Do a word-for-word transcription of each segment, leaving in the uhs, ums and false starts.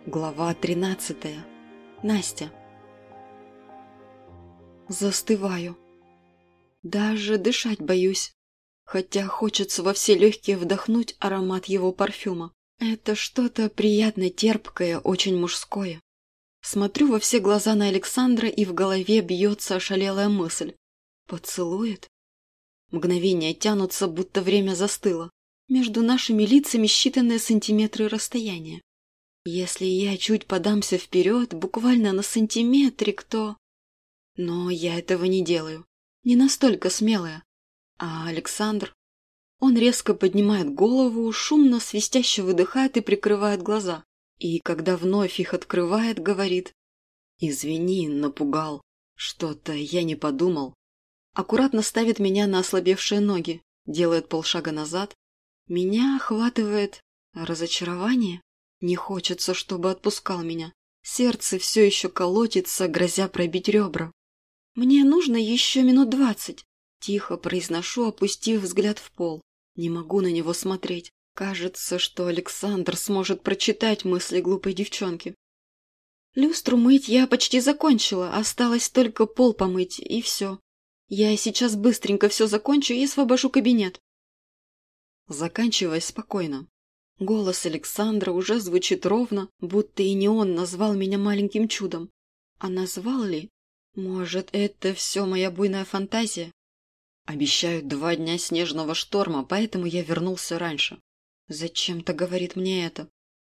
Глава тринадцатая. Настя. Застываю. Даже дышать боюсь. Хотя хочется во все легкие вдохнуть аромат его парфюма. Это что-то приятно терпкое, очень мужское. Смотрю во все глаза на Александра, и в голове бьется ошалелая мысль. Поцелует? Мгновения тянутся, будто время застыло. Между нашими лицами считанные сантиметры расстояния. Если я чуть подамся вперед, буквально на сантиметрик, то... Но я этого не делаю. Не настолько смелая. А Александр... Он резко поднимает голову, шумно, свистяще выдыхает и прикрывает глаза. И когда вновь их открывает, говорит: «Извини, напугал. Что-то я не подумал». Аккуратно ставит меня на ослабевшие ноги, делает полшага назад. Меня охватывает разочарование. Не хочется, чтобы отпускал меня. Сердце все еще колотится, грозя пробить ребра. «Мне нужно еще минут двадцать», – тихо произношу, опустив взгляд в пол. Не могу на него смотреть. Кажется, что Александр сможет прочитать мысли глупой девчонки. Люстру мыть я почти закончила, осталось только пол помыть, и все. Я сейчас быстренько все закончу и освобожу кабинет. Заканчивай спокойно. Голос Александра уже звучит ровно, будто и не он назвал меня маленьким чудом. А назвал ли? Может, это все моя буйная фантазия? Обещают два дня снежного шторма, поэтому я вернулся раньше. Зачем-то говорит мне это.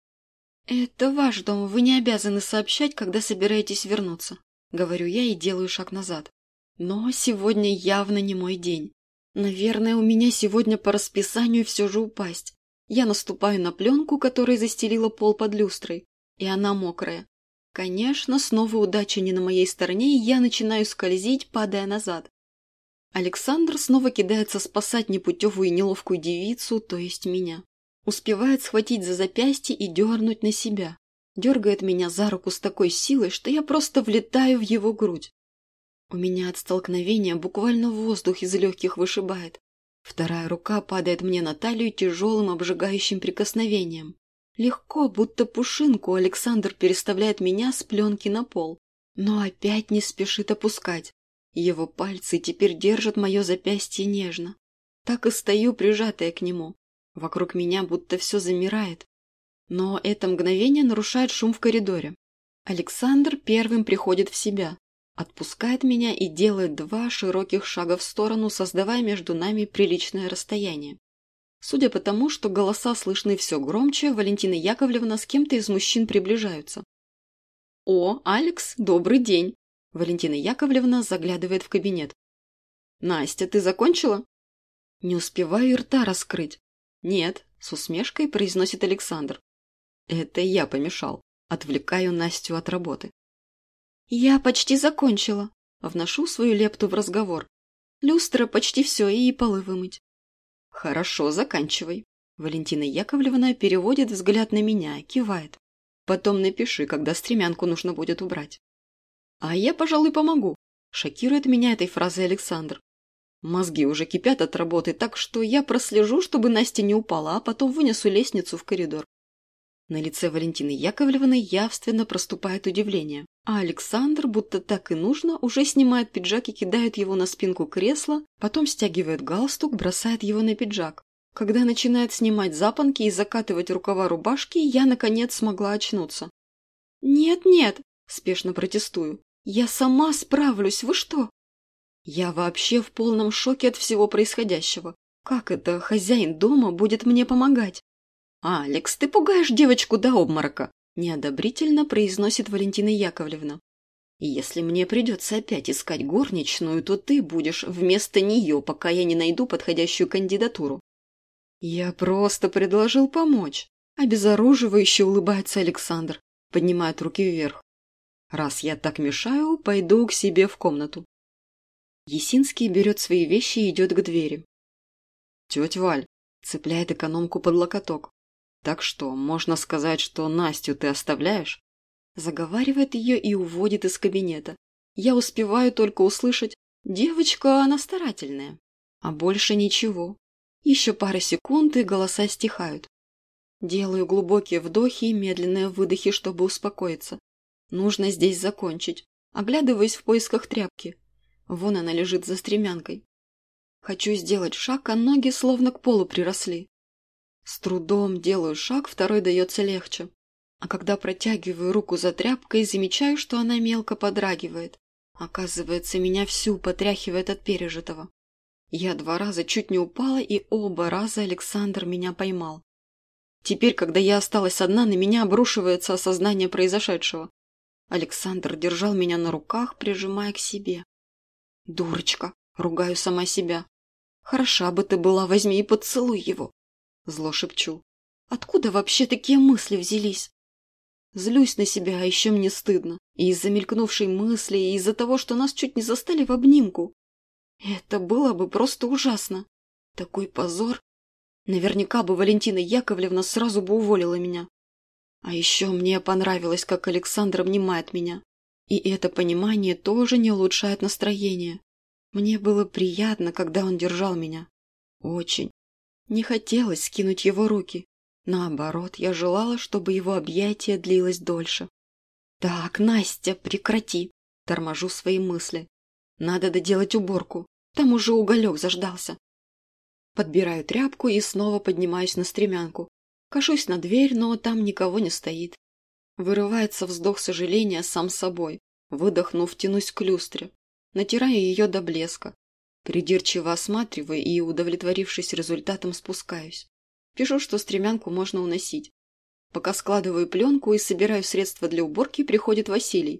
Это ваш дом, вы не обязаны сообщать, когда собираетесь вернуться. Говорю я и делаю шаг назад. Но сегодня явно не мой день. Наверное, у меня сегодня по расписанию все же упасть. Я наступаю на пленку, которая застелила пол под люстрой, и она мокрая. Конечно, снова удача не на моей стороне, и я начинаю скользить, падая назад. Александр снова кидается спасать непутевую и неловкую девицу, то есть меня. Успевает схватить за запястье и дернуть на себя. Дергает меня за руку с такой силой, что я просто влетаю в его грудь. У меня от столкновения буквально воздух из легких вышибает. Вторая рука падает мне на талию тяжелым обжигающим прикосновением. Легко, будто пушинку, Александр переставляет меня с пленки на пол, но опять не спешит опускать. Его пальцы теперь держат мое запястье нежно. Так и стою, прижатая к нему. Вокруг меня будто все замирает. Но это мгновение нарушает шум в коридоре. Александр первым приходит в себя. Отпускает меня и делает два широких шага в сторону, создавая между нами приличное расстояние. Судя по тому, что голоса слышны все громче, Валентина Яковлевна с кем-то из мужчин приближаются. «О, Алекс, добрый день!» Валентина Яковлевна заглядывает в кабинет. «Настя, ты закончила?» Не успеваю и рта раскрыть. «Нет», с усмешкой произносит Александр. «Это я помешал. Отвлекаю Настю от работы». «Я почти закончила», – вношу свою лепту в разговор. «Люстра почти все, и полы вымыть». «Хорошо, заканчивай». Валентина Яковлевна переводит взгляд на меня, кивает. «Потом напиши, когда стремянку нужно будет убрать». «А я, пожалуй, помогу», – шокирует меня этой фразой Александр. Мозги уже кипят от работы, так что я прослежу, чтобы Настя не упала, а потом вынесу лестницу в коридор. На лице Валентины Яковлевны явственно проступает удивление, а Александр, будто так и нужно, уже снимает пиджак и кидает его на спинку кресла, потом стягивает галстук, бросает его на пиджак. Когда начинает снимать запонки и закатывать рукава рубашки, я, наконец, смогла очнуться. «Нет-нет», – спешно протестую, – «я сама справлюсь, вы что?» Я вообще в полном шоке от всего происходящего. Как это хозяин дома будет мне помогать? «Алекс, ты пугаешь девочку до обморока», – неодобрительно произносит Валентина Яковлевна. «Если мне придется опять искать горничную, то ты будешь вместо нее, пока я не найду подходящую кандидатуру». «Я просто предложил помочь», – обезоруживающе улыбается Александр, поднимает руки вверх. «Раз я так мешаю, пойду к себе в комнату». Есинский берет свои вещи и идет к двери. «Тетя Валь», – цепляет экономку под локоток. «Так что, можно сказать, что Настю ты оставляешь?» Заговаривает ее и уводит из кабинета. Я успеваю только услышать: «Девочка, она старательная». А больше ничего. Еще пара секунд, и голоса стихают. Делаю глубокие вдохи и медленные выдохи, чтобы успокоиться. Нужно здесь закончить. Оглядываюсь в поисках тряпки. Вон она лежит за стремянкой. Хочу сделать шаг, а ноги словно к полу приросли. С трудом делаю шаг, второй дается легче. А когда протягиваю руку за тряпкой, замечаю, что она мелко подрагивает. Оказывается, меня всю потряхивает от пережитого. Я два раза чуть не упала, и оба раза Александр меня поймал. Теперь, когда я осталась одна, на меня обрушивается осознание произошедшего. Александр держал меня на руках, прижимая к себе. «Дурочка!» — ругаю сама себя. «Хороша бы ты была, возьми и поцелуй его!» Зло шепчу. «Откуда вообще такие мысли взялись?» Злюсь на себя, а еще мне стыдно. И из-за мелькнувшей мысли, и из-за того, что нас чуть не застали в обнимку. Это было бы просто ужасно. Такой позор. Наверняка бы Валентина Яковлевна сразу бы уволила меня. А еще мне понравилось, как Александр обнимает меня. И это понимание тоже не улучшает настроение. Мне было приятно, когда он держал меня. Очень. Не хотелось скинуть его руки. Наоборот, я желала, чтобы его объятие длилось дольше. «Так, Настя, прекрати!» – торможу свои мысли. «Надо доделать уборку. Там уже уголек заждался». Подбираю тряпку и снова поднимаюсь на стремянку. Кашусь на дверь, но там никого не стоит. Вырывается вздох сожаления сам собой. Выдохнув, тянусь к люстре. Натираю ее до блеска. Придирчиво осматриваю и, удовлетворившись результатом, спускаюсь. Пишу, что стремянку можно уносить. Пока складываю пленку и собираю средства для уборки, приходит Василий.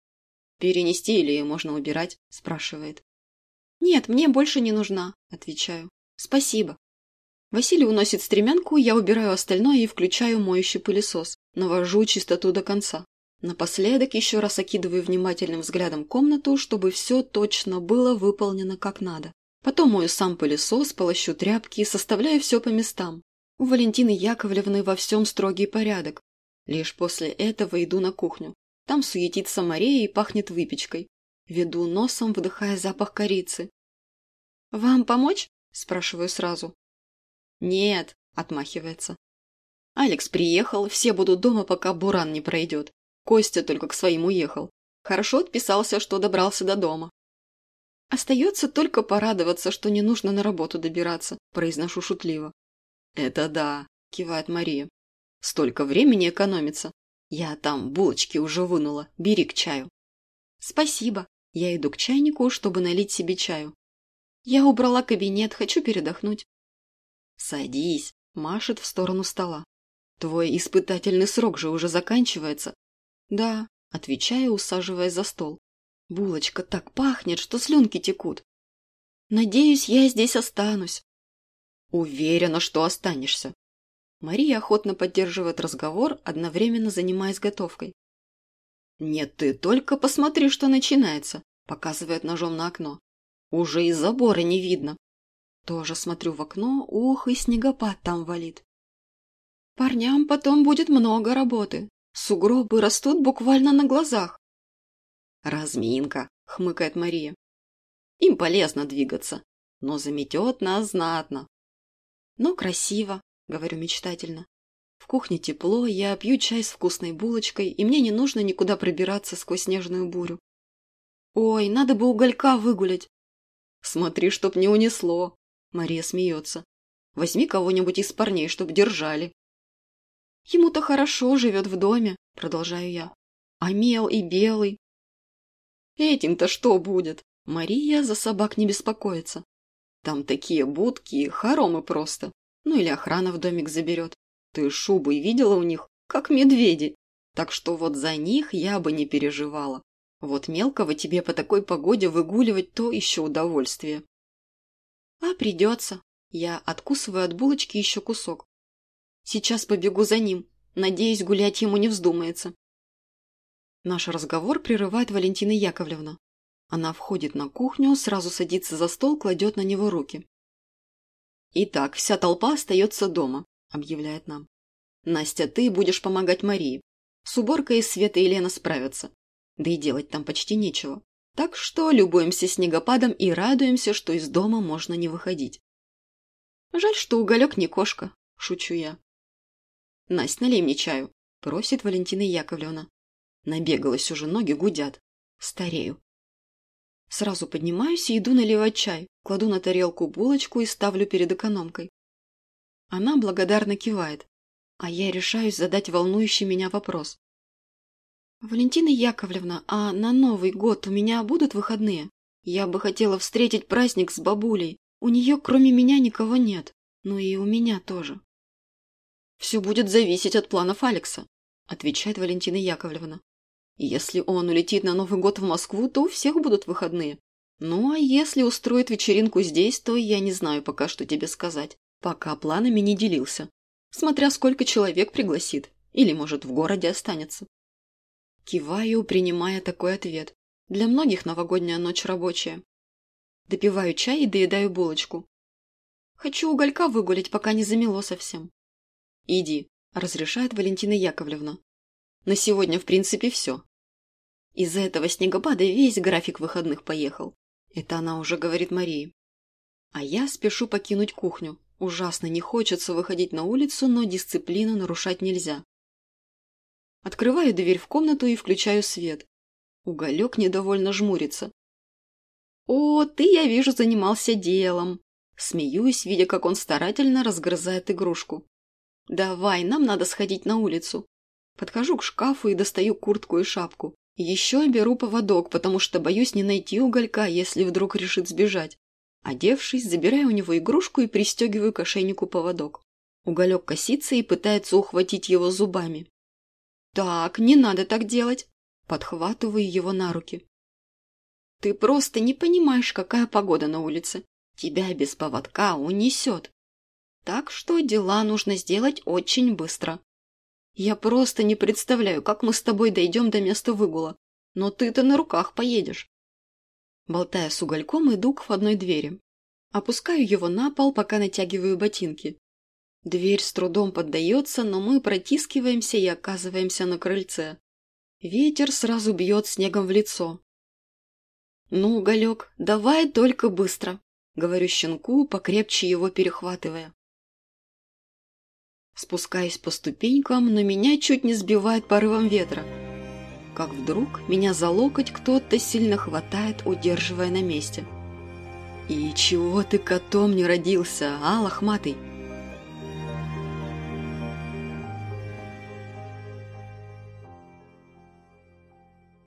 «Перенести или можно убирать?» – спрашивает. «Нет, мне больше не нужна», – отвечаю. «Спасибо». Василий уносит стремянку, я убираю остальное и включаю моющий пылесос. Навожу чистоту до конца. Напоследок еще раз окидываю внимательным взглядом комнату, чтобы все точно было выполнено как надо. Потом мою сам пылесос, полощу тряпки и составляю все по местам. У Валентины Яковлевны во всем строгий порядок. Лишь после этого иду на кухню. Там суетится Мария и пахнет выпечкой. Веду носом, вдыхая запах корицы. «Вам помочь?» – спрашиваю сразу. «Нет», – отмахивается. «Алекс приехал, все будут дома, пока буран не пройдет. Костя только к своим уехал. Хорошо отписался, что добрался до дома». «Остается только порадоваться, что не нужно на работу добираться», – произношу шутливо. «Это да», – кивает Мария. «Столько времени экономится. Я там булочки уже вынула. Бери к чаю». «Спасибо». Я иду к чайнику, чтобы налить себе чаю. «Я убрала кабинет, хочу передохнуть». «Садись», – машет в сторону стола. «Твой испытательный срок же уже заканчивается». «Да», – отвечаю, усаживаясь за стол. «Булочка так пахнет, что слюнки текут». «Надеюсь, я здесь останусь». «Уверена, что останешься». Мария охотно поддерживает разговор, одновременно занимаясь готовкой. «Нет, ты только посмотри, что начинается», – показывает ножом на окно. «Уже из забора не видно». Тоже смотрю в окно, ух, и снегопад там валит. «Парням потом будет много работы. Сугробы растут буквально на глазах». «Разминка», – хмыкает Мария. «Им полезно двигаться, но заметет нас знатно». «Но красиво», – говорю мечтательно. В кухне тепло, я пью чай с вкусной булочкой, и мне не нужно никуда пробираться сквозь снежную бурю. «Ой, надо бы уголька выгулять». «Смотри, чтоб не унесло», – Мария смеется. «Возьми кого-нибудь из парней, чтоб держали». «Ему-то хорошо живет в доме», – продолжаю я. «А мел и белый». «Этим-то что будет?» Мария за собак не беспокоится. «Там такие будки, хоромы просто. Ну или охрана в домик заберет. Ты шубы видела у них, как медведи. Так что вот за них я бы не переживала. Вот мелкого тебе по такой погоде выгуливать то еще удовольствие». «А придется». Я откусываю от булочки еще кусок. «Сейчас побегу за ним. Надеюсь, гулять ему не вздумается». Наш разговор прерывает Валентина Яковлевна. Она входит на кухню, сразу садится за стол, кладет на него руки. «Итак, вся толпа остается дома», – объявляет нам. «Настя, ты будешь помогать Марии. С уборкой Света и Лена справятся. Да и делать там почти нечего. Так что любуемся снегопадом и радуемся, что из дома можно не выходить». «Жаль, что уголек не кошка», – шучу я. «Насть, налей мне чаю», – просит Валентина Яковлевна. Набегалась уже, ноги гудят. Старею. Сразу поднимаюсь и иду наливать чай, кладу на тарелку булочку и ставлю перед экономкой. Она благодарно кивает, а я решаюсь задать волнующий меня вопрос. «Валентина Яковлевна, а на Новый год у меня будут выходные? Я бы хотела встретить праздник с бабулей. У нее кроме меня никого нет. Ну и у меня тоже». «Все будет зависеть от планов Алекса», – отвечает Валентина Яковлевна. «Если он улетит на Новый год в Москву, то у всех будут выходные. Ну а если устроит вечеринку здесь, то я не знаю пока, что тебе сказать. Пока планами не делился. Смотря сколько человек пригласит. Или, может, в городе останется». Киваю, принимая такой ответ. Для многих новогодняя ночь рабочая. Допиваю чай и доедаю булочку. Хочу уголька выгулять, пока не замело совсем. «Иди», – разрешает Валентина Яковлевна. «На сегодня, в принципе, все». Из-за этого снегопада весь график выходных поехал. Это она уже говорит Марии. А я спешу покинуть кухню. Ужасно не хочется выходить на улицу, но дисциплину нарушать нельзя. Открываю дверь в комнату и включаю свет. Уголек недовольно жмурится. «О, ты, я вижу, занимался делом!» Смеюсь, видя, как он старательно разгрызает игрушку. «Давай, нам надо сходить на улицу». Подхожу к шкафу и достаю куртку и шапку. Еще беру поводок, потому что боюсь не найти уголька, если вдруг решит сбежать. Одевшись, забираю у него игрушку и пристегиваю к ошейнику поводок. Уголек косится и пытается ухватить его зубами. «Так, не надо так делать!» Подхватываю его на руки. «Ты просто не понимаешь, какая погода на улице. Тебя без поводка унесет. Так что дела нужно сделать очень быстро. Я просто не представляю, как мы с тобой дойдем до места выгула. Но ты-то на руках поедешь». Болтая с угольком, иду к входной двери. Опускаю его на пол, пока натягиваю ботинки. Дверь с трудом поддается, но мы протискиваемся и оказываемся на крыльце. Ветер сразу бьет снегом в лицо. «Ну, уголек, давай только быстро», — говорю щенку, покрепче его перехватывая. Спускаюсь по ступенькам, но меня чуть не сбивает порывом ветра. Как вдруг меня за локоть кто-то сильно хватает, удерживая на месте. «И чего ты котом не родился, а, лохматый?»